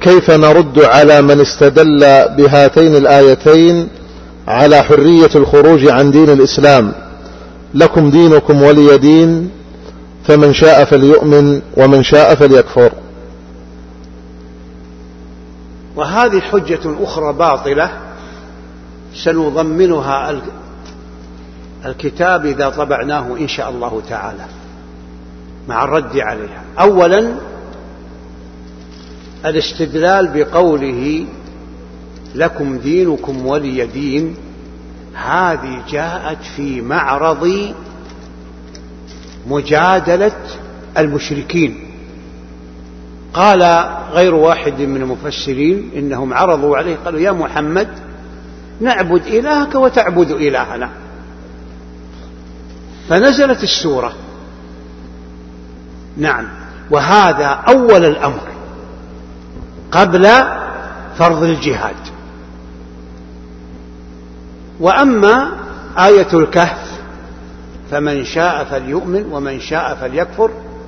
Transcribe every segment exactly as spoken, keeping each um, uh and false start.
كيف نرد على من استدل بهاتين الآيتين على حرية الخروج عن دين الإسلام؟ لكم دينكم ولي دين، فمن شاء فليؤمن ومن شاء فليكفر. وهذه حجة أخرى باطلة سنضمنها الكتاب إذا طبعناه إن شاء الله تعالى مع الرد عليها. أولا الاستدلال بقوله لكم دينكم ولي دين، هذه جاءت في معرض مجادلة المشركين. قال غير واحد من المفسرين إنهم عرضوا عليه قالوا يا محمد نعبد إلهك وتعبد إلهنا، فنزلت السورة. نعم، وهذا أول الأمر قبل فرض الجهاد. وأما آية الكهف فمن شاء فليؤمن ومن شاء فليكفر،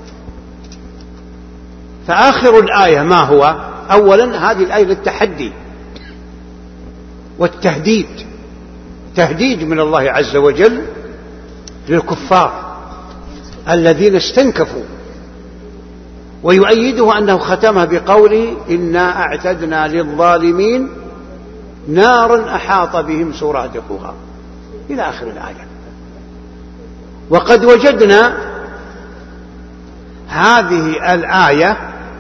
فآخر الآية ما هو؟ أولا هذه الآية للتحدي والتهديد، تهديد من الله عز وجل للكفار الذين استنكفوا، ويؤيده أنه ختمها بقوله إنا أعتدنا للظالمين نارا أحاط بهم سرادقها إلى آخر الآية. وقد وجدنا هذه الآية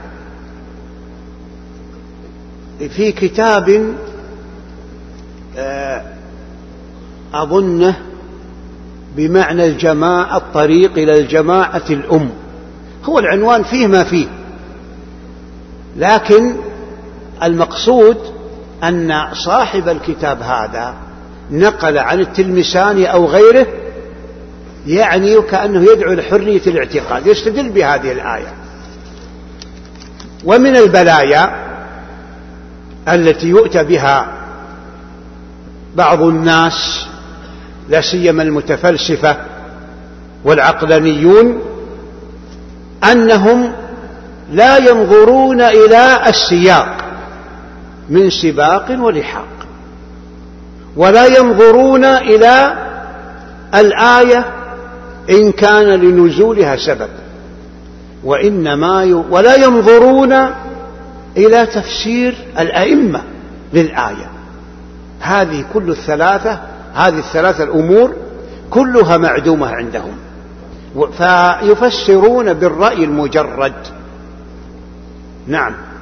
في كتاب أظنه بمعنى الجماعة، الطريق إلى الجماعة الأم، هو العنوان فيه ما فيه، لكن المقصود أن صاحب الكتاب هذا نقل عن التلمساني أو غيره، يعني كأنه يدعو لحرية الاعتقاد، يستدل بهذه الآية. ومن البلايا التي يؤتى بها بعض الناس لا سيما المتفلسفة والعقلانيون أنهم لا ينظرون إلى السياق من سباق ولحاق، ولا ينظرون إلى الآية إن كان لنزولها سبب، وإنما ي... ولا ينظرون إلى تفسير الأئمة للآية. هذه كل الثلاثة هذه الثلاثة الأمور كلها معدومة عندهم، فيفسرون بالرأي المجرد. نعم.